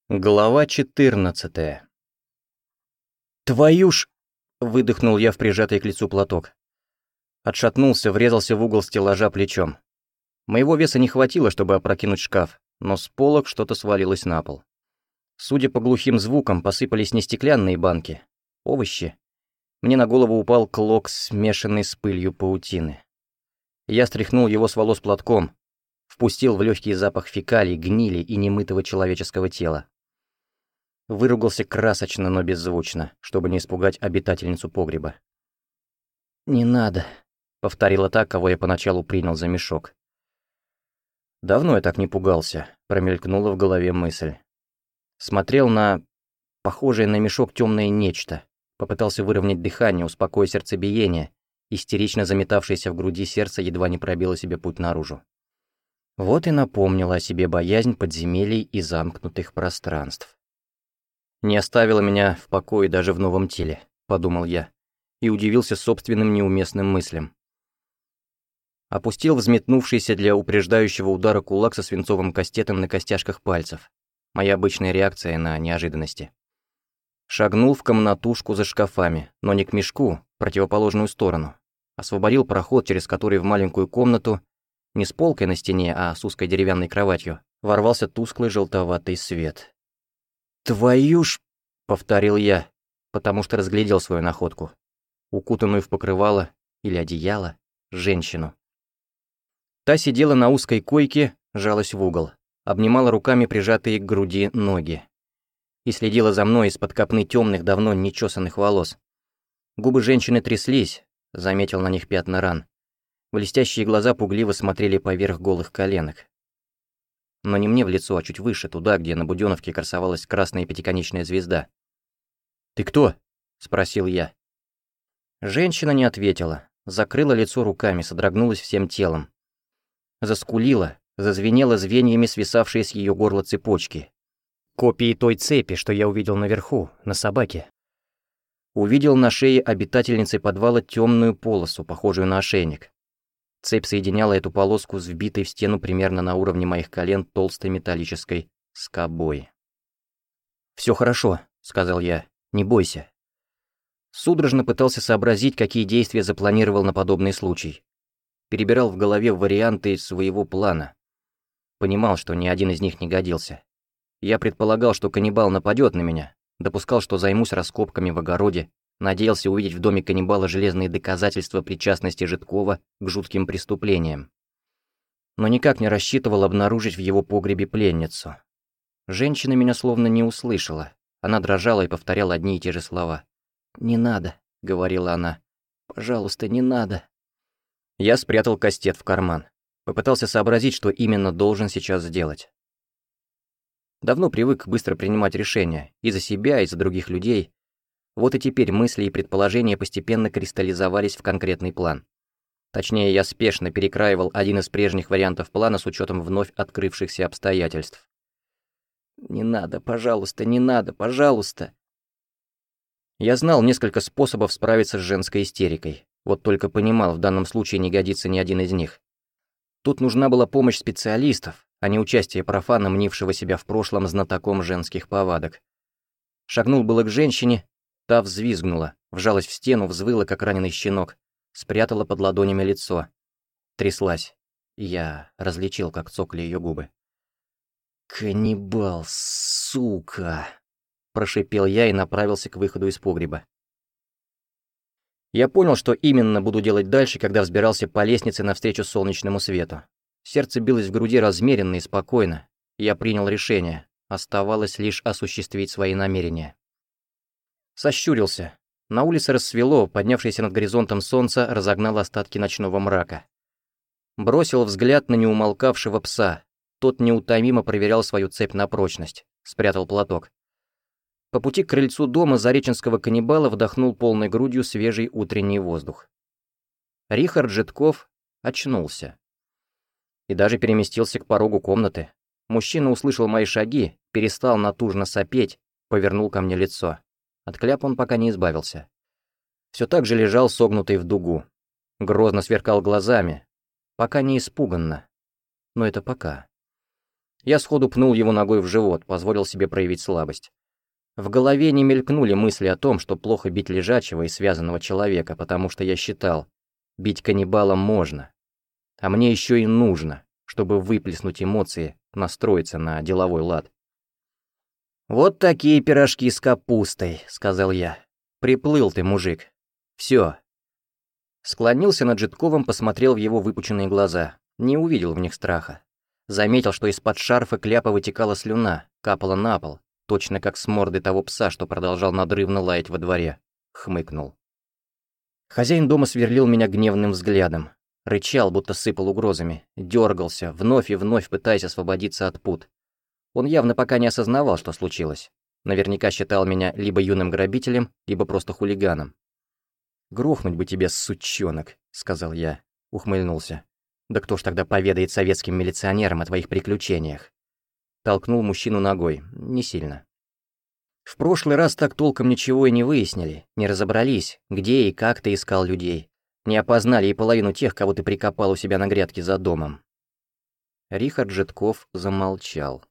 Глава 14. «Твою ж!» — выдохнул я в прижатый к лицу платок. Отшатнулся, врезался в угол стеллажа плечом. Моего веса не хватило, чтобы опрокинуть шкаф, но с полок что-то свалилось на пол. Судя по глухим звукам, посыпались не стеклянные банки, овощи. Мне на голову упал клок, смешанный с пылью паутины. Я стряхнул его с волос платком, впустил в легкий запах фекалий, гнили и немытого человеческого тела. Выругался красочно, но беззвучно, чтобы не испугать обитательницу погреба. «Не надо», — повторила та, кого я поначалу принял за мешок. Давно я так не пугался, промелькнула в голове мысль. Смотрел на похожее на мешок темное нечто, попытался выровнять дыхание, успокоить сердцебиение, истерично заметавшееся в груди сердце едва не пробило себе путь наружу. Вот и напомнила о себе боязнь подземелий и замкнутых пространств. «Не оставила меня в покое даже в новом теле», — подумал я, и удивился собственным неуместным мыслям. Опустил взметнувшийся для упреждающего удара кулак со свинцовым кастетом на костяшках пальцев. Моя обычная реакция на неожиданности. Шагнул в комнатушку за шкафами, но не к мешку, в противоположную сторону. Освободил проход, через который в маленькую комнату, не с полкой на стене, а с узкой деревянной кроватью, ворвался тусклый желтоватый свет. «Твою ж!» — повторил я, потому что разглядел свою находку. Укутанную в покрывало или одеяло женщину. Та сидела на узкой койке, жалась в угол, обнимала руками прижатые к груди ноги и следила за мной из-под копны темных, давно нечесанных волос. Губы женщины тряслись, заметил на них пятна ран. Блестящие глаза пугливо смотрели поверх голых коленок. Но не мне в лицо, а чуть выше, туда, где на будённовке красовалась красная пятиконечная звезда. «Ты кто?» — спросил я. Женщина не ответила, закрыла лицо руками, содрогнулась всем телом. Заскулила, зазвенела звеньями свисавшие с её горла цепочки. Копии той цепи, что я увидел наверху, на собаке. Увидел на шее обитательницы подвала темную полосу, похожую на ошейник. Цепь соединяла эту полоску с вбитой в стену примерно на уровне моих колен толстой металлической скобой. «Всё хорошо», — сказал я, — «не бойся». Судорожно пытался сообразить, какие действия запланировал на подобный случай. Перебирал в голове варианты своего плана. Понимал, что ни один из них не годился. Я предполагал, что каннибал нападёт на меня, допускал, что займусь раскопками в огороде, надеялся увидеть в доме каннибала железные доказательства причастности Жидкова к жутким преступлениям. Но никак не рассчитывал обнаружить в его погребе пленницу. Женщина меня словно не услышала. Она дрожала и повторяла одни и те же слова. «Не надо», — говорила она. «Пожалуйста, не надо». Я спрятал кастет в карман. Попытался сообразить, что именно должен сейчас сделать. Давно привык быстро принимать решения. И за себя, и за других людей. Вот и теперь мысли и предположения постепенно кристаллизовались в конкретный план. Точнее, я спешно перекраивал один из прежних вариантов плана с учетом вновь открывшихся обстоятельств. «Не надо, пожалуйста, не надо, пожалуйста». Я знал несколько способов справиться с женской истерикой, вот только понимал, в данном случае не годится ни один из них. Тут нужна была помощь специалистов, а не участие профана, мнившего себя в прошлом знатоком женских повадок. Шагнул было к женщине, та взвизгнула, вжалась в стену, взвыла, как раненый щенок, спрятала под ладонями лицо. Тряслась. Я различил, как цокали ее губы. «Каннибал, сука!» — прошипел я и направился к выходу из погреба. Я понял, что именно буду делать дальше, когда взбирался по лестнице навстречу солнечному свету. Сердце билось в груди размеренно и спокойно. Я принял решение. Оставалось лишь осуществить свои намерения. Сощурился. На улице рассвело, поднявшееся над горизонтом солнце разогнало остатки ночного мрака. Бросил взгляд на неумолкавшего пса. Тот неутомимо проверял свою цепь на прочность. Спрятал платок. По пути к крыльцу дома зареченского каннибала вдохнул полной грудью свежий утренний воздух. Рихард Жидков очнулся. И даже переместился к порогу комнаты. Мужчина услышал мои шаги, перестал натужно сопеть, повернул ко мне лицо. От кляп он пока не избавился. Все так же лежал согнутый в дугу. Грозно сверкал глазами. Пока не испуганно. Но это пока. Я сходу пнул его ногой в живот, позволил себе проявить слабость. В голове не мелькнули мысли о том, что плохо бить лежачего и связанного человека, потому что я считал, бить каннибала можно. А мне еще и нужно, чтобы выплеснуть эмоции, настроиться на деловой лад. «Вот такие пирожки с капустой», — сказал я. «Приплыл ты, мужик. Все». Склонился над Жидковым, посмотрел в его выпученные глаза. Не увидел в них страха. Заметил, что из-под шарфа кляпа вытекала слюна, капала на пол, точно как с морды того пса, что продолжал надрывно лаять во дворе. Хмыкнул. Хозяин дома сверлил меня гневным взглядом. Рычал, будто сыпал угрозами. Дергался, вновь и вновь пытаясь освободиться от пут. Он явно пока не осознавал, что случилось. Наверняка считал меня либо юным грабителем, либо просто хулиганом. «Грохнуть бы тебе, сучонок», — сказал я. Ухмыльнулся. «Да кто ж тогда поведает советским милиционерам о твоих приключениях?» Толкнул мужчину ногой, не сильно. В прошлый раз так толком ничего и не выяснили, не разобрались, где и как ты искал людей. Не опознали и половину тех, кого ты прикопал у себя на грядке за домом. Рихард Жидков замолчал.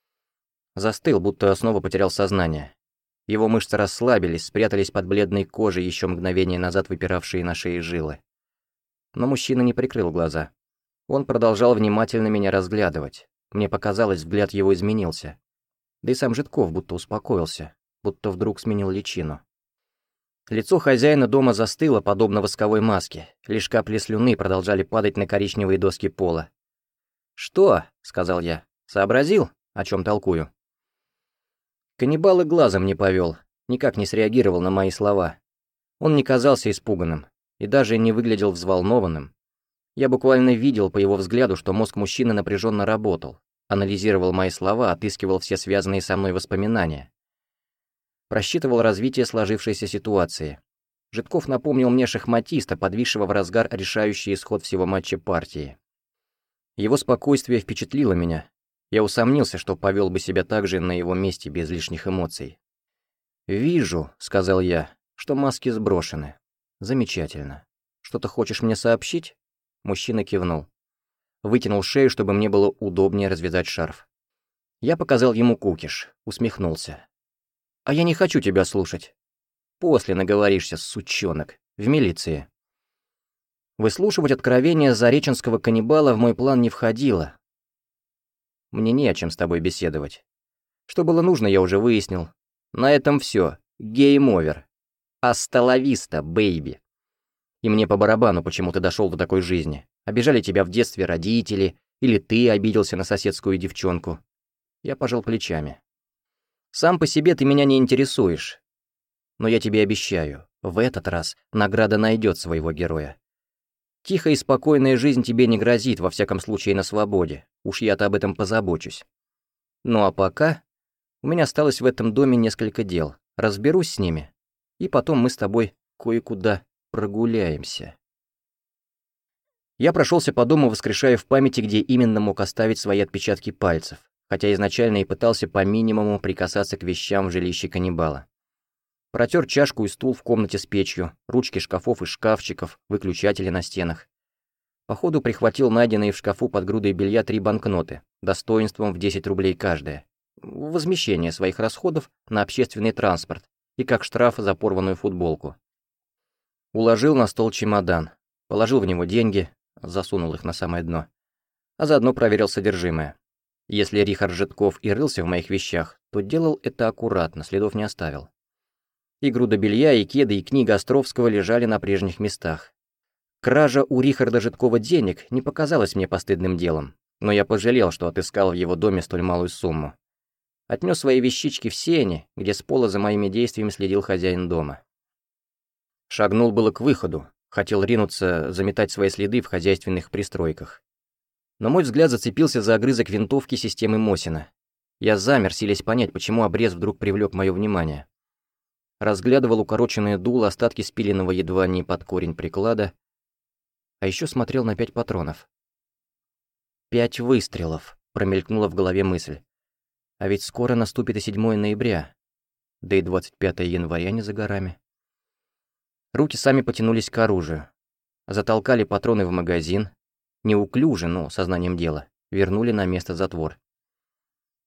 Застыл, будто снова потерял сознание. Его мышцы расслабились, спрятались под бледной кожей, еще мгновение назад выпиравшие на шее жилы. Но мужчина не прикрыл глаза. Он продолжал внимательно меня разглядывать. Мне показалось, взгляд его изменился. Да и сам Жидков будто успокоился, будто вдруг сменил личину. Лицо хозяина дома застыло, подобно восковой маске. Лишь капли слюны продолжали падать на коричневые доски пола. «Что?» — сказал я. «Сообразил, о чем толкую?» Каннибал и глазом не повел, никак не среагировал на мои слова. Он не казался испуганным и даже не выглядел взволнованным. Я буквально видел по его взгляду, что мозг мужчины напряженно работал, анализировал мои слова, отыскивал все связанные со мной воспоминания. Просчитывал развитие сложившейся ситуации. Жидков напомнил мне шахматиста, подвисшего в разгар решающий исход всего матча партии. Его спокойствие впечатлило меня. Я усомнился, что повел бы себя так же на его месте без лишних эмоций. «Вижу», — сказал я, — «что маски сброшены. Замечательно. Что-то хочешь мне сообщить?» Мужчина кивнул. Вытянул шею, чтобы мне было удобнее развязать шарф. Я показал ему кукиш, усмехнулся. «А я не хочу тебя слушать. После наговоришься, сучонок, в милиции». Выслушивать откровения зареченского каннибала в мой план не входило. Мне не о чем с тобой беседовать. Что было нужно, я уже выяснил. На этом все. Гейм-овер. Аста ла виста, бэйби. И мне по барабану, почему ты дошел до такой жизни. Обижали тебя в детстве родители, или ты обиделся на соседскую девчонку. Я пожал плечами. Сам по себе ты меня не интересуешь. Но я тебе обещаю, в этот раз награда найдет своего героя. Тихая и спокойная жизнь тебе не грозит, во всяком случае на свободе. Уж я-то об этом позабочусь. Ну а пока у меня осталось в этом доме несколько дел. Разберусь с ними, и потом мы с тобой кое-куда прогуляемся. Я прошелся по дому, воскрешая в памяти, где именно мог оставить свои отпечатки пальцев, хотя изначально и пытался по минимуму прикасаться к вещам в жилище каннибала. Протер чашку и стул в комнате с печью, ручки шкафов и шкафчиков, выключатели на стенах. Походу прихватил найденные в шкафу под грудой белья 3 банкноты, достоинством в 10 рублей каждая. Возмещение своих расходов на общественный транспорт и как штраф за порванную футболку. Уложил на стол чемодан, положил в него деньги, засунул их на самое дно, а заодно проверил содержимое. Если Рихард Жидков и рылся в моих вещах, то делал это аккуратно, следов не оставил. И груда белья, и кеды, и книга Островского лежали на прежних местах. Кража у Рихарда Жидкова денег не показалась мне постыдным делом, но я пожалел, что отыскал в его доме столь малую сумму. Отнес свои вещички в сени, где с пола за моими действиями следил хозяин дома. Шагнул было к выходу, хотел ринуться, заметать свои следы в хозяйственных пристройках. Но мой взгляд зацепился за огрызок винтовки системы Мосина. Я замер, силясь понять, почему обрез вдруг привлек мое внимание. Разглядывал укороченное дуло, остатки спиленного едва не под корень приклада, а еще смотрел на 5 патронов. 5 выстрелов, промелькнула в голове мысль. А ведь скоро наступит и 7 ноября, да и 25 января не за горами. Руки сами потянулись к оружию, затолкали патроны в магазин, неуклюже, но сознанием дела, вернули на место затвор.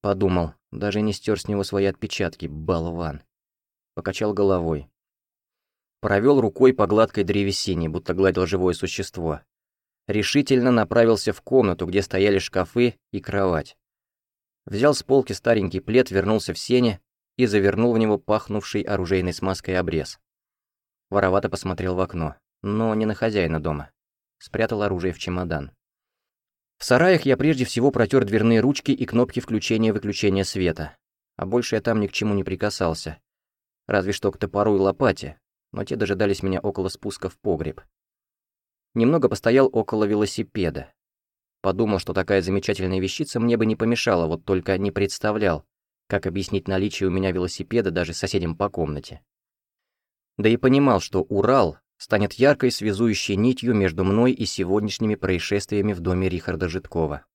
Подумал, даже не стер с него свои отпечатки, болван. Покачал головой. Провел рукой по гладкой древесине, будто гладил живое существо. Решительно направился в комнату, где стояли шкафы и кровать. Взял с полки старенький плед, вернулся в сени и завернул в него пахнувший оружейной смазкой обрез. Воровато посмотрел в окно, но не на хозяина дома. Спрятал оружие в чемодан. В сараях я прежде всего протер дверные ручки и кнопки включения-выключения света, а больше я там ни к чему не прикасался. Разве что к топору и лопате, но те дожидались меня около спуска в погреб. Немного постоял около велосипеда. Подумал, что такая замечательная вещица мне бы не помешала, вот только не представлял, как объяснить наличие у меня велосипеда даже соседям по комнате. Да и понимал, что Урал станет яркой связующей нитью между мной и сегодняшними происшествиями в доме Рихарда Жидкова.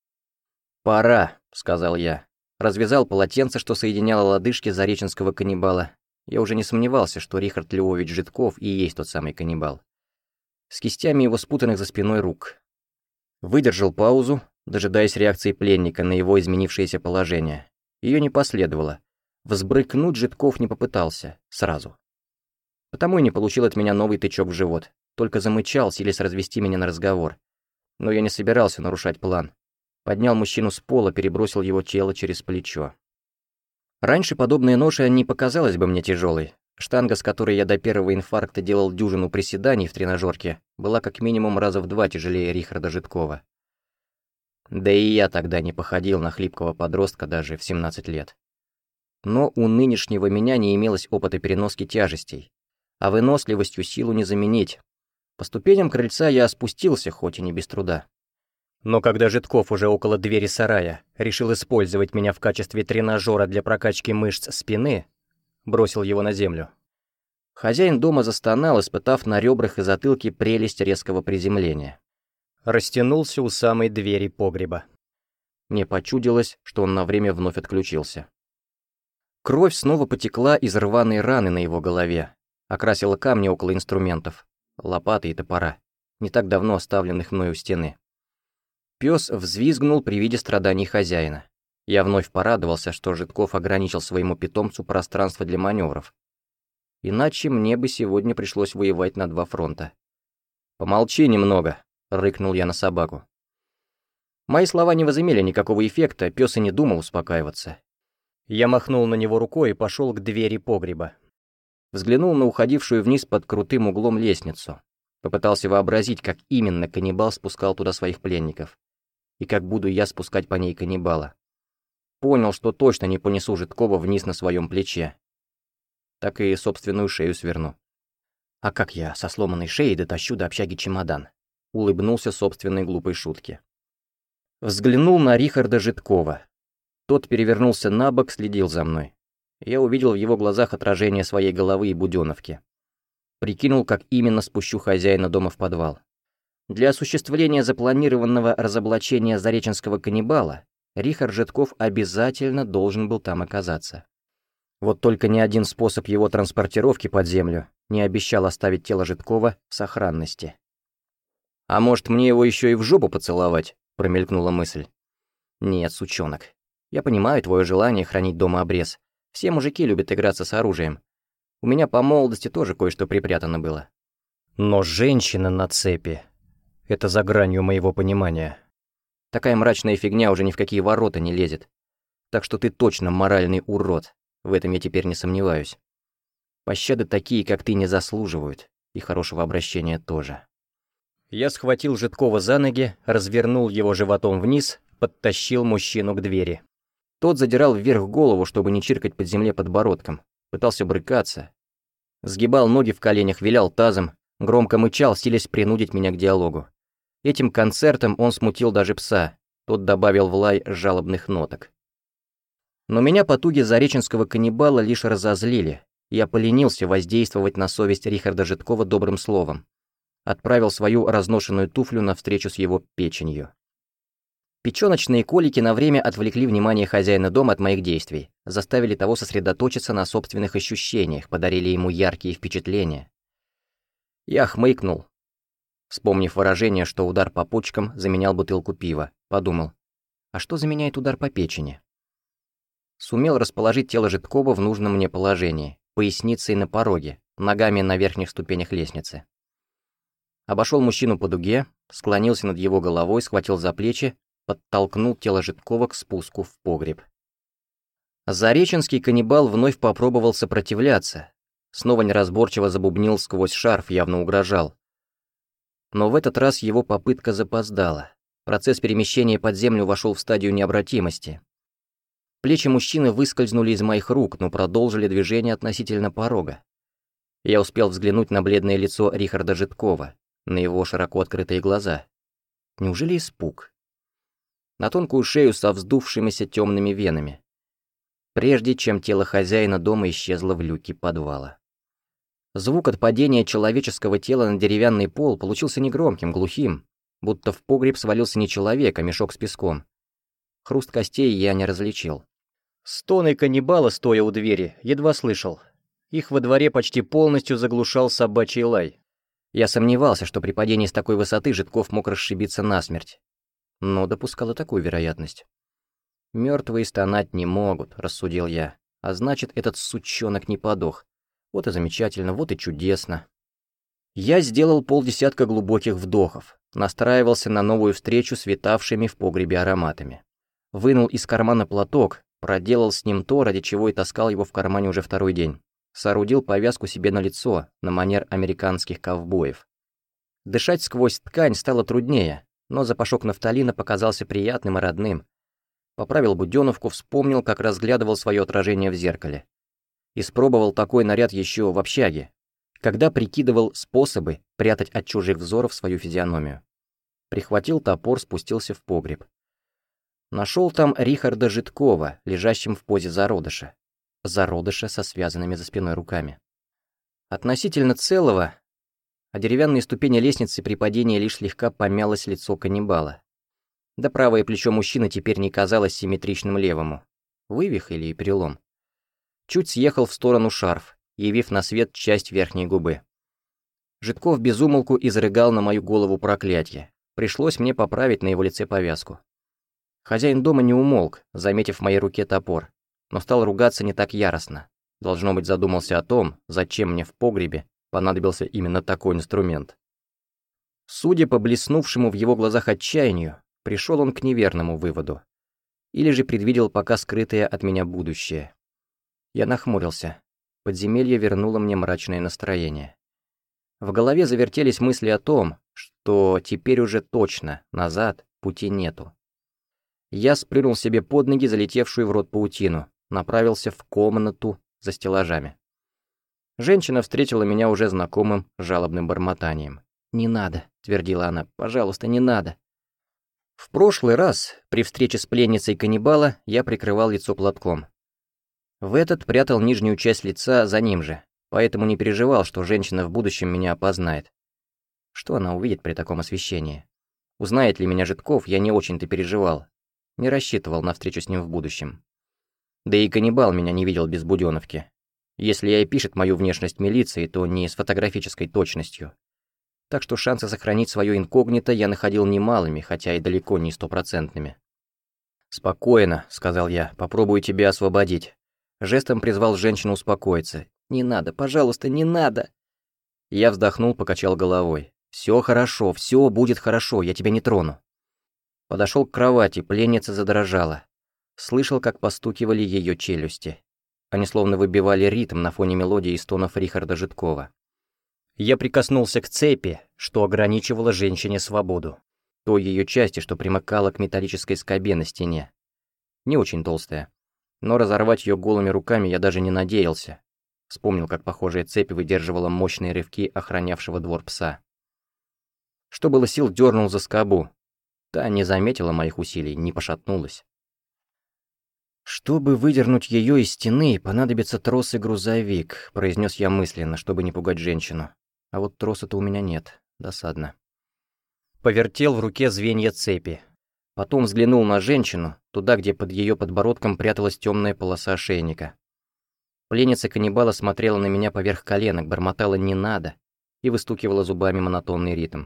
«Пора», — сказал я. Развязал полотенце, что соединяло лодыжки зареченского каннибала. Я уже не сомневался, что Рихард Львович Жидков и есть тот самый каннибал. С кистями его спутанных за спиной рук. Выдержал паузу, дожидаясь реакции пленника на его изменившееся положение. Ее не последовало. Взбрыкнуть Жидков не попытался. Сразу. Потому и не получил от меня новый тычок в живот. Только замычал, силясь развести меня на разговор. Но я не собирался нарушать план. Поднял мужчину с пола, перебросил его тело через плечо. Раньше подобная ноша не показалась бы мне тяжелой. Штанга, с которой я до первого инфаркта делал дюжину приседаний в тренажерке, была как минимум раза в 2 тяжелее Рихарда Жидкова. Да и я тогда не походил на хлипкого подростка даже в 17 лет. Но у нынешнего меня не имелось опыта переноски тяжестей, а выносливостью силу не заменить. По ступеням крыльца я спустился, хоть и не без труда. Но когда Жидков уже около двери сарая решил использовать меня в качестве тренажера для прокачки мышц спины, бросил его на землю. Хозяин дома застонал, испытав на ребрах и затылке прелесть резкого приземления. Растянулся у самой двери погреба. Мне почудилось, что он на время вновь отключился. Кровь снова потекла из рваной раны на его голове, окрасила камни около инструментов, лопаты и топора, не так давно оставленных мной у стены. Пёс взвизгнул при виде страданий хозяина. Я вновь порадовался, что Жидков ограничил своему питомцу пространство для маневров. Иначе мне бы сегодня пришлось воевать на 2 фронта. «Помолчи немного», — рыкнул я на собаку. Мои слова не возымели никакого эффекта, пёс и не думал успокаиваться. Я махнул на него рукой и пошел к двери погреба. Взглянул на уходившую вниз под крутым углом лестницу. Попытался вообразить, как именно каннибал спускал туда своих пленников. И как буду я спускать по ней каннибала. Понял, что точно не понесу Жидкова вниз на своем плече. Так и собственную шею сверну. А как я со сломанной шеей дотащу до общаги чемодан? Улыбнулся собственной глупой шутке. Взглянул на Рихарда Жидкова. Тот перевернулся на бок, следил за мной. Я увидел в его глазах отражение своей головы и будённовки. Прикинул, как именно спущу хозяина дома в подвал. Для осуществления запланированного разоблачения зареченского каннибала Рихард Жидков обязательно должен был там оказаться. Вот только ни один способ его транспортировки под землю не обещал оставить тело Жидкова в сохранности. «А может, мне его еще и в жопу поцеловать?» — промелькнула мысль. «Нет, сучонок. Я понимаю твое желание хранить дома обрез. Все мужики любят играться с оружием. У меня по молодости тоже кое-что припрятано было. Но женщина на цепи — это за гранью моего понимания. Такая мрачная фигня уже ни в какие ворота не лезет. Так что ты точно моральный урод, в этом я теперь не сомневаюсь. Пощады такие, как ты, не заслуживают, и хорошего обращения тоже». Я схватил Жидкова за ноги, развернул его животом вниз, подтащил мужчину к двери. Тот задирал вверх голову, чтобы не чиркать под земле подбородком, пытался брыкаться. Сгибал ноги в коленях, вилял тазом, громко мычал, силясь принудить меня к диалогу. Этим концертом он смутил даже пса, тот добавил в лай жалобных ноток. Но меня потуги зареченского каннибала лишь разозлили. Я поленился воздействовать на совесть Рихарда Жидкова добрым словом. Отправил свою разношенную туфлю навстречу с его печенью. Печёночные колики на время отвлекли внимание хозяина дома от моих действий, заставили того сосредоточиться на собственных ощущениях, подарили ему яркие впечатления. Я хмыкнул, вспомнив выражение, что удар по почкам заменял бутылку пива, подумал, а что заменяет удар по печени? Сумел расположить тело Жидкова в нужном мне положении, поясницей на пороге, ногами на верхних ступенях лестницы. Обошел мужчину по дуге, склонился над его головой, схватил за плечи, подтолкнул тело Жидкова к спуску в погреб. Зареченский каннибал вновь попробовал сопротивляться, снова неразборчиво забубнил сквозь шарф, явно угрожал. Но в этот раз его попытка запоздала. Процесс перемещения под землю вошел в стадию необратимости. Плечи мужчины выскользнули из моих рук, но продолжили движение относительно порога. Я успел взглянуть на бледное лицо Рихарда Жидкова, на его широко открытые глаза. Неужели испуг? На тонкую шею со вздувшимися темными венами. Прежде чем тело хозяина дома исчезло в люке подвала. Звук от падения человеческого тела на деревянный пол получился негромким, глухим, будто в погреб свалился не человек, а мешок с песком. Хруст костей я не различил. Стоны каннибала, стоя у двери, едва слышал. Их во дворе почти полностью заглушал собачий лай. Я сомневался, что при падении с такой высоты Жидков мог расшибиться насмерть. Но допускал и такую вероятность. «Мертвые стонать не могут», — рассудил я. «А значит, этот сучонок не подох. Вот и замечательно, вот и чудесно». Я сделал 50 глубоких вдохов, настраивался на новую встречу с витавшими в погребе ароматами. Вынул из кармана платок, проделал с ним то, ради чего и таскал его в кармане уже второй день. Соорудил повязку себе на лицо, на манер американских ковбоев. Дышать сквозь ткань стало труднее, но запашок нафталина показался приятным и родным. Поправил будёновку, вспомнил, как разглядывал свое отражение в зеркале. Испробовал такой наряд еще в общаге, когда прикидывал способы прятать от чужих взоров свою физиономию. Прихватил топор, спустился в погреб. Нашел там Рихарда Жидкова, лежащим в позе зародыша. Зародыша со связанными за спиной руками. Относительно целого, а деревянные ступени лестницы при падении лишь слегка помялось лицо каннибала. Да правое плечо мужчины теперь не казалось симметричным левому. Вывих или перелом. Чуть съехал в сторону шарф, явив на свет часть верхней губы. Жидков безумолку изрыгал на мою голову проклятие. Пришлось мне поправить на его лице повязку. Хозяин дома не умолк, заметив в моей руке топор, но стал ругаться не так яростно. Должно быть, задумался о том, зачем мне в погребе понадобился именно такой инструмент. Судя по блеснувшему в его глазах отчаянию, пришел он к неверному выводу. Или же предвидел пока скрытое от меня будущее. Я нахмурился. Подземелье вернуло мне мрачное настроение. В голове завертелись мысли о том, что теперь уже точно назад пути нету. Я сплюнул себе под ноги залетевшую в рот паутину, направился в комнату за стеллажами. Женщина встретила меня уже знакомым жалобным бормотанием. «Не надо», — твердила она, — «пожалуйста, не надо». В прошлый раз, при встрече с пленницей каннибала, я прикрывал лицо платком. В этот прятал нижнюю часть лица за ним же, поэтому не переживал, что женщина в будущем меня опознает. Что она увидит при таком освещении? Узнает ли меня Жидков, я не очень-то переживал. Не рассчитывал на встречу с ним в будущем. Да и каннибал меня не видел без будёновки. Если и пишет мою внешность милиции, то не с фотографической точностью. Так что шансы сохранить своё инкогнито я находил немалыми, хотя и далеко не стопроцентными. «Спокойно», — сказал я, — «попробую тебя освободить». Жестом призвал женщину успокоиться. «Не надо, пожалуйста, не надо!» Я вздохнул, покачал головой. «Всё хорошо, всё будет хорошо, я тебя не трону». Подошёл к кровати, пленница задрожала. Слышал, как постукивали её челюсти. Они словно выбивали ритм на фоне мелодии и стонов Рихарда Жидкова. Я прикоснулся к цепи, что ограничивало женщине свободу. Той её части, что примыкала к металлической скобе на стене. Не очень толстая. Но разорвать её голыми руками я даже не надеялся. Вспомнил, как похожая цепь выдерживала мощные рывки охранявшего двор пса. Что было сил, дернул за скобу. Та не заметила моих усилий, не пошатнулась. «Чтобы выдернуть её из стены, понадобится трос и грузовик», — произнес я мысленно, чтобы не пугать женщину. А вот троса-то у меня нет. Досадно. Повертел в руке звенья цепи. Потом взглянул на женщину, туда, где под её подбородком пряталась тёмная полоса ошейника. Пленница каннибала смотрела на меня поверх коленок, бормотала «не надо» и выстукивала зубами монотонный ритм.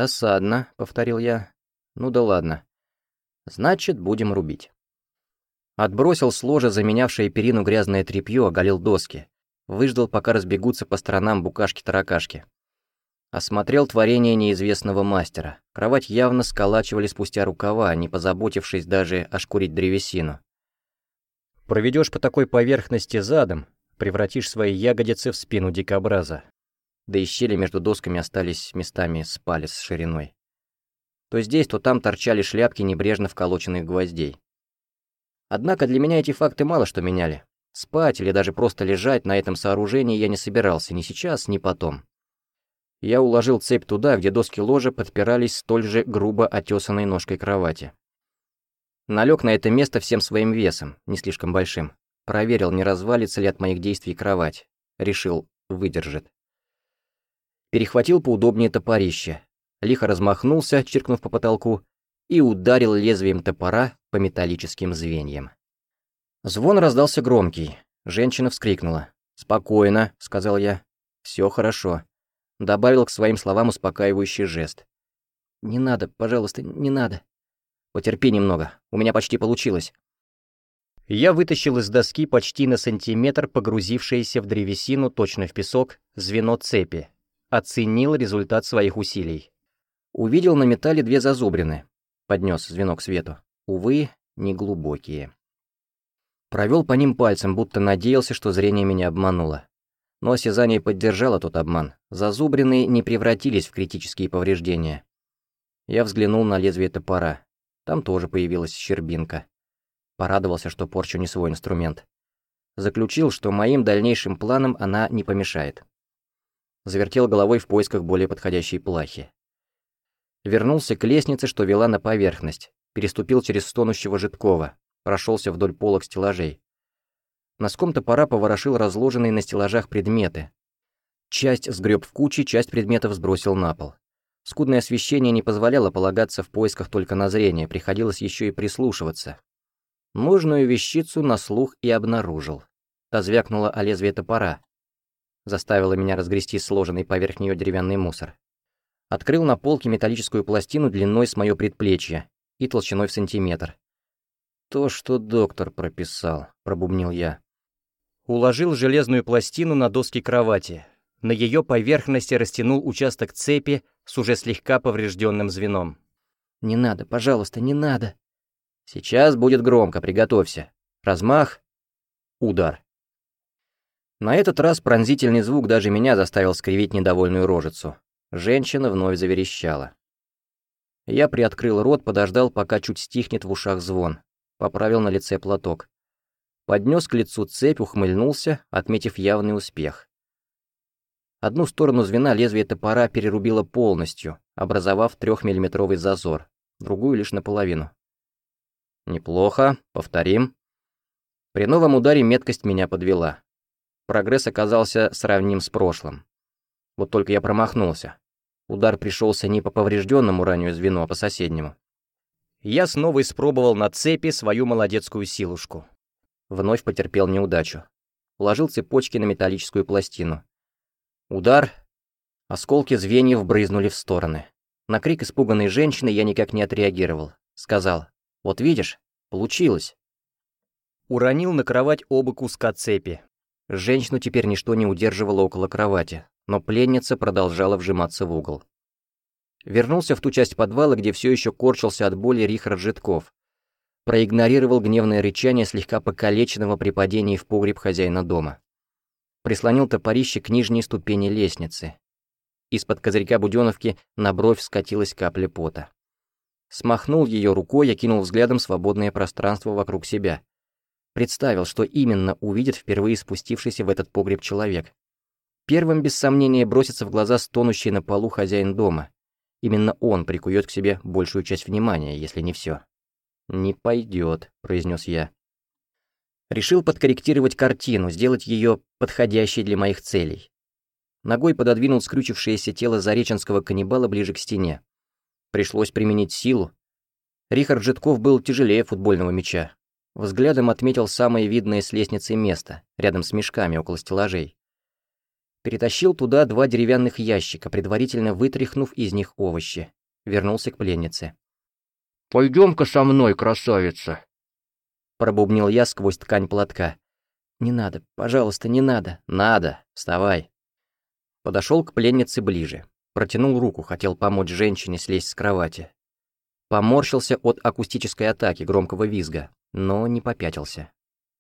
«Досадно», — повторил я. «Ну да ладно. Значит, будем рубить». Отбросил с ложа заменявшее перину грязное тряпье, оголил доски. Выждал, пока разбегутся по сторонам букашки-таракашки. Осмотрел творение неизвестного мастера. Кровать явно сколачивали спустя рукава, не позаботившись даже ошкурить древесину. Проведешь по такой поверхности задом, превратишь свои ягодицы в спину дикобраза. Да и щели между досками остались местами с палец шириной. То здесь, то там торчали шляпки небрежно вколоченных гвоздей. Однако для меня эти факты мало что меняли. Спать или даже просто лежать на этом сооружении я не собирался ни сейчас, ни потом. Я уложил цепь туда, где доски ложа подпирались столь же грубо отёсанной ножкой кровати. Налег на это место всем своим весом, не слишком большим. Проверил, не развалится ли от моих действий кровать. Решил, выдержит. Перехватил поудобнее топорище. Лихо размахнулся, чиркнув по потолку, и ударил лезвием топора по металлическим звеньям. Звон раздался громкий. Женщина вскрикнула. «Спокойно», — сказал я. «Всё хорошо». Добавил к своим словам успокаивающий жест. «Не надо, пожалуйста, не надо. Потерпи немного, у меня почти получилось». Я вытащил из доски почти на сантиметр погрузившееся в древесину, точно в песок, звено цепи. Оценил результат своих усилий. Увидел на металле 2 зазубрины. Поднес звено к свету. Увы, неглубокие. Провел по ним пальцем, будто надеялся, что зрение меня обмануло. Но осязание поддержало тот обман. Зазубрины не превратились в критические повреждения. Я взглянул на лезвие топора. Там тоже появилась щербинка. Порадовался, что порчу не свой инструмент. Заключил, что моим дальнейшим планам она не помешает. Завертел головой в поисках более подходящей плахи. Вернулся к лестнице, что вела на поверхность. Переступил через стонущего Жидкова. Прошелся вдоль полок стеллажей. Носком топора поворошил разложенные на стеллажах предметы. Часть сгреб в кучи, часть предметов сбросил на пол. Скудное освещение не позволяло полагаться в поисках только на зрение, приходилось еще и прислушиваться. Нужную вещицу на слух и обнаружил. Та звякнула о лезвие топора. Заставила меня разгрести сложенный поверх нее деревянный мусор. Открыл на полке металлическую пластину длиной с моё предплечье и толщиной в сантиметр. «То, что доктор прописал», — пробубнил я. Уложил железную пластину на доски кровати. На ее поверхности растянул участок цепи с уже слегка поврежденным звеном. «Не надо, пожалуйста, не надо». «Сейчас будет громко, приготовься. Размах. Удар». На этот раз пронзительный звук даже меня заставил скривить недовольную рожицу. Женщина вновь заверещала. Я приоткрыл рот, подождал, пока чуть стихнет в ушах звон. Поправил на лице платок. Поднес к лицу цепь, ухмыльнулся, отметив явный успех. Одну сторону звена лезвие топора перерубило полностью, образовав 3-миллиметровый зазор, другую лишь наполовину. Неплохо, повторим. При новом ударе меткость меня подвела. Прогресс оказался сравним с прошлым. Вот только я промахнулся. Удар пришелся не по поврежденному ранее звену, а по соседнему. Я снова испробовал на цепи свою молодецкую силушку. Вновь потерпел неудачу. Уложил цепочки на металлическую пластину. Удар. Осколки звеньев брызнули в стороны. На крик испуганной женщины я никак не отреагировал. Сказал: «Вот видишь, получилось». Уронил на кровать оба куска цепи. Женщину теперь ничто не удерживало около кровати, но пленница продолжала вжиматься в угол. Вернулся в ту часть подвала, где все еще корчился от боли Рихард Жидков. Проигнорировал гневное рычание слегка покалеченного при падении в погреб хозяина дома. Прислонил топорище к нижней ступени лестницы. Из-под козырька будёновки на бровь скатилась капля пота. Смахнул ее рукой, окинул взглядом свободное пространство вокруг себя. Представил, что именно увидит впервые спустившийся в этот погреб человек. Первым, без сомнения, бросится в глаза стонущий на полу хозяин дома. Именно он прикует к себе большую часть внимания, если не все. «Не пойдет», — произнес я. Решил подкорректировать картину, сделать ее подходящей для моих целей. Ногой пододвинул скрючившееся тело зареченского каннибала ближе к стене. Пришлось применить силу. Рихард Жидков был тяжелее футбольного мяча. Взглядом отметил самое видное с лестницы место, рядом с мешками около стеллажей. Перетащил туда 2 деревянных ящика, предварительно вытряхнув из них овощи. Вернулся к пленнице. «Пойдем-ка со мной, красавица!» пробубнил я сквозь ткань платка. «Не надо, пожалуйста, не надо». «Надо, вставай». Подошел к пленнице ближе. Протянул руку, хотел помочь женщине слезть с кровати. Поморщился от акустической атаки, громкого визга, но не попятился.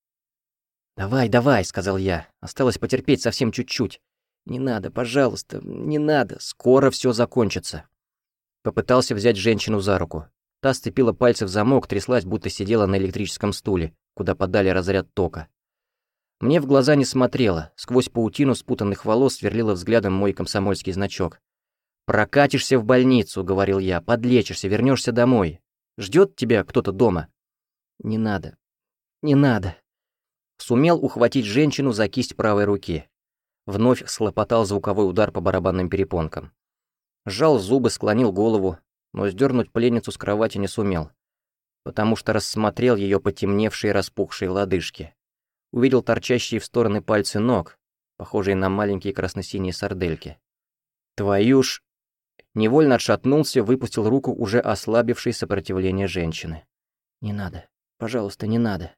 «Давай, давай», — сказал я. «Осталось потерпеть совсем чуть-чуть. Не надо, пожалуйста, не надо, скоро все закончится». Попытался взять женщину за руку. Та сцепила пальцы в замок, тряслась, будто сидела на электрическом стуле, куда подали разряд тока. Мне в глаза не смотрела, сквозь паутину спутанных волос сверлила взглядом мой комсомольский значок. «Прокатишься в больницу», — говорил я, — «подлечишься, вернешься домой. Ждет тебя кто-то дома». «Не надо, не надо». Сумел ухватить женщину за кисть правой руки. Вновь схлопотал звуковой удар по барабанным перепонкам. Сжал зубы, склонил голову, но сдернуть пленницу с кровати не сумел, потому что рассмотрел ее потемневшие распухшие лодыжки. Увидел торчащие в стороны пальцы ног, похожие на маленькие красно-синие сардельки. «Твою ж...» Невольно отшатнулся, выпустил руку уже ослабившей сопротивление женщины. «Не надо, пожалуйста, не надо».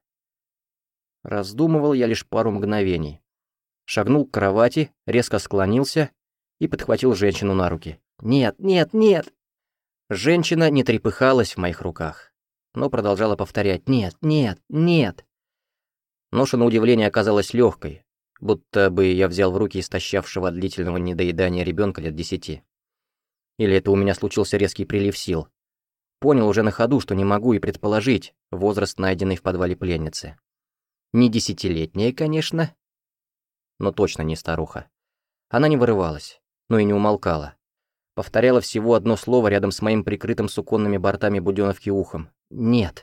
Раздумывал я лишь пару мгновений. Шагнул к кровати, резко склонился и подхватил женщину на руки. «Нет, нет, нет!» Женщина не трепыхалась в моих руках, но продолжала повторять «нет, нет, нет». Ноша на удивление оказалась легкой, будто бы я взял в руки истощавшего от длительного недоедания ребенка лет 10. Или это у меня случился резкий прилив сил. Понял уже на ходу, что не могу и предположить возраст, найденный в подвале пленницы. Не 10-летняя, конечно, но точно не старуха. Она не вырывалась, но и не умолкала. Повторяла всего одно слово рядом с моим прикрытым суконными бортами будёновки ухом. «Нет».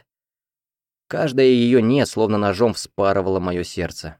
Каждое её «нет» словно ножом вспарывало моё сердце.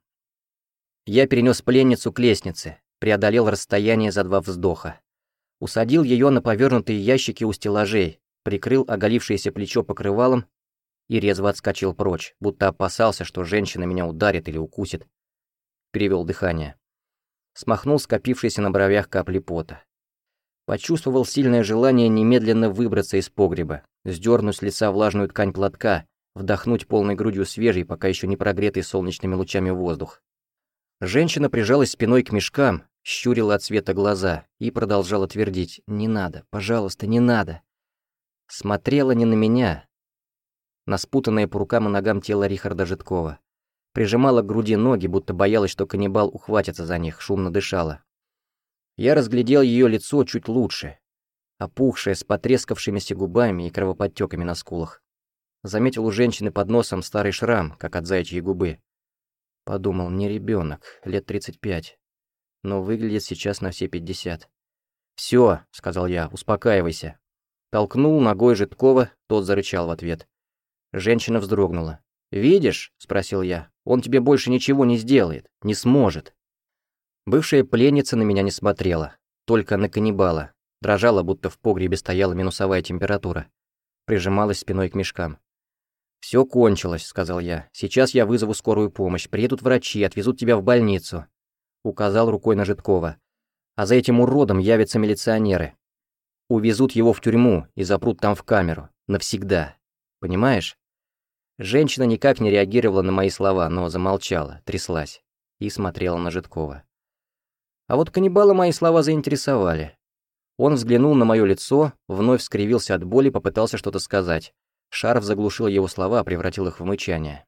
Я перенёс пленницу к лестнице, преодолел расстояние за 2 вздоха. Усадил её на повёрнутые ящики у стеллажей, прикрыл оголившееся плечо покрывалом и резво отскочил прочь, будто опасался, что женщина меня ударит или укусит. Перевёл дыхание. Смахнул скопившиеся на бровях капли пота. Почувствовал сильное желание немедленно выбраться из погреба, сдернуть с лица влажную ткань платка, вдохнуть полной грудью свежий, пока еще не прогретый солнечными лучами воздух. Женщина прижалась спиной к мешкам, щурила от света глаза и продолжала твердить «Не надо, пожалуйста, не надо». Смотрела не на меня, на спутанное по рукам и ногам тело Рихарда Житкова. Прижимала к груди ноги, будто боялась, что каннибал ухватится за них, шумно дышала. Я разглядел ее лицо чуть лучше, опухшее, с потрескавшимися губами и кровоподтеками на скулах. Заметил у женщины под носом старый шрам, как от заячьей губы. Подумал, не ребенок, лет 35, но выглядит сейчас на все 50. «Все», — сказал я, — «успокаивайся». Толкнул ногой Житкова, тот зарычал в ответ. Женщина вздрогнула. «Видишь?» — спросил я. «Он тебе больше ничего не сделает, не сможет». Бывшая пленница на меня не смотрела, только на каннибала. Дрожала, будто в погребе стояла минусовая температура. Прижималась спиной к мешкам. «Все кончилось», — сказал я. «Сейчас я вызову скорую помощь, приедут врачи, отвезут тебя в больницу». Указал рукой на Житкова. «А за этим уродом явятся милиционеры. Увезут его в тюрьму и запрут там в камеру. Навсегда. Понимаешь?» Женщина никак не реагировала на мои слова, но замолчала, тряслась и смотрела на Житкова. А вот каннибала мои слова заинтересовали. Он взглянул на мое лицо, вновь скривился от боли, попытался что-то сказать. Шарф заглушил его слова, превратил их в мычание.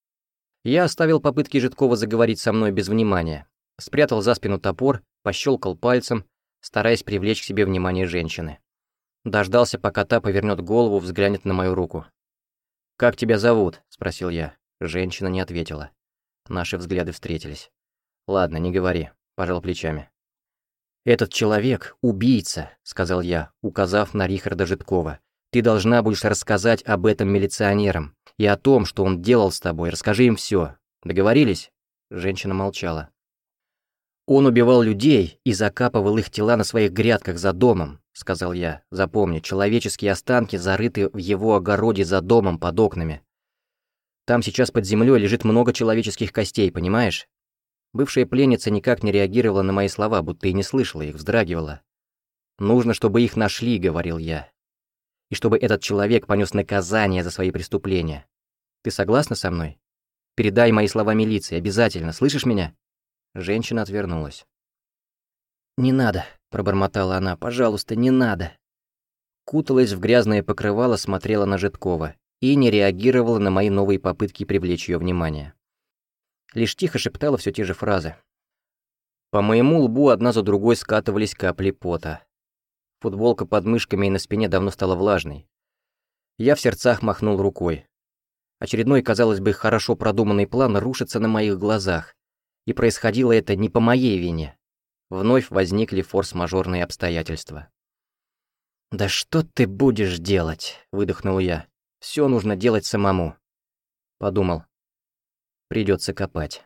Я оставил попытки Житкова заговорить со мной без внимания. Спрятал за спину топор, пощелкал пальцем, стараясь привлечь к себе внимание женщины. Дождался, пока та повернет голову, взглянет на мою руку. «Как тебя зовут?» — спросил я. Женщина не ответила. Наши взгляды встретились. «Ладно, не говори», — пожал плечами. «Этот человек — убийца», — сказал я, указав на Рихарда Житкова. «Ты должна будешь рассказать об этом милиционерам и о том, что он делал с тобой. Расскажи им все. Договорились?» Женщина молчала. «Он убивал людей и закапывал их тела на своих грядках за домом», — сказал я. «Запомни, человеческие останки зарыты в его огороде за домом под окнами. Там сейчас под землей лежит много человеческих костей, понимаешь?» Бывшая пленница никак не реагировала на мои слова, будто и не слышала их, вздрагивала. «Нужно, чтобы их нашли», — говорил я. «И чтобы этот человек понес наказание за свои преступления. Ты согласна со мной? Передай мои слова милиции, обязательно, слышишь меня?» Женщина отвернулась. «Не надо», — пробормотала она, — «пожалуйста, не надо». Куталась в грязное покрывало, смотрела на Житкова и не реагировала на мои новые попытки привлечь ее внимание. Лишь тихо шептала все те же фразы. По моему лбу одна за другой скатывались капли пота. Футболка под мышками и на спине давно стала влажной. Я в сердцах махнул рукой. Очередной, казалось бы, хорошо продуманный план рушится на моих глазах. И происходило это не по моей вине. Вновь возникли форс-мажорные обстоятельства. «Да что ты будешь делать?» — выдохнул я. «Все нужно делать самому». Подумал. Придется копать.